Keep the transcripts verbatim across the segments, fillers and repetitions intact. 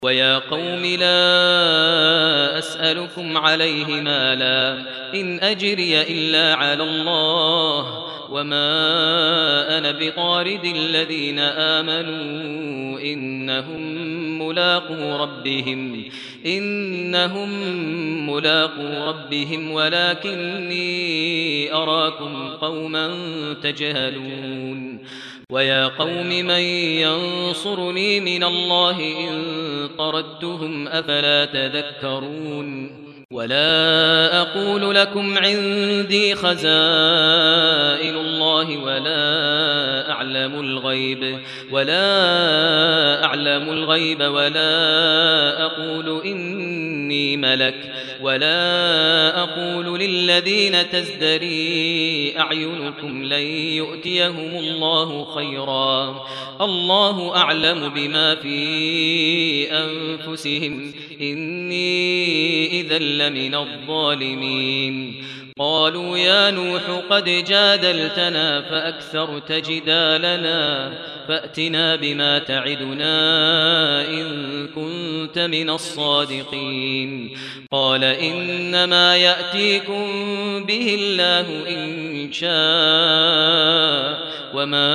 ويا قوم لا أسألكم عليه مالا إن أجري إلا على الله وما أنا بطارد الذين آمنوا إنهم ملاقو ربهم إنهم ملاقو ربهم ولكني أراكم قوما تجهلون ويا قوم من ينصرني من الله إن طردتهم أفلا تذكرون ولا أقول لكم عندي خزائن الله ولا أعلم الغيب ولا أعلم الغيب ولا أقول إني ملك ولا أقول للذين تزدري أعينكم لن يؤتيهم الله خيرا الله أعلم بما في أنفسهم إني إذا لمن الظالمين قالوا يا نوح قد جادلتنا فأكثرت جدالنا فأتنا بما تعدنا إن كنت من الصادقين قال إنما يأتيكم به الله إن شاء وما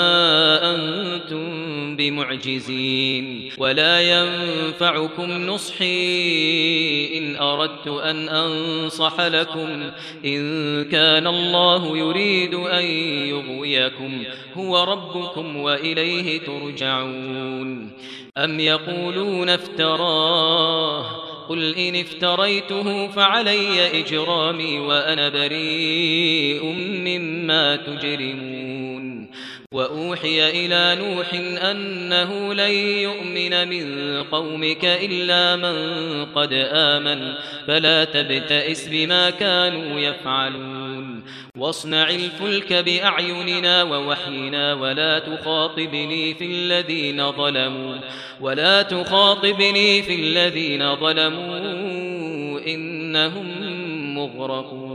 أنتم بمعجزين ولا ينفعكم نصحي إن أردت أن أنصح لكم إن كان الله يريد أن يغويكم هو ربكم وإليه ترجعون أم يقولون افتراه قل إن افتريته فعلي إجرامي وأنا بريء مما تجرمون وأوحي إلى نوح أنه لن يؤمن من قومك إلا من قد آمن فلا تبتئس بما كانوا يفعلون واصنع الفلك بأعيننا ووحينا ولا تخاطبني في الذين ظلموا ولا تخاطبني في الذين ظلموا إنهم مغرقون.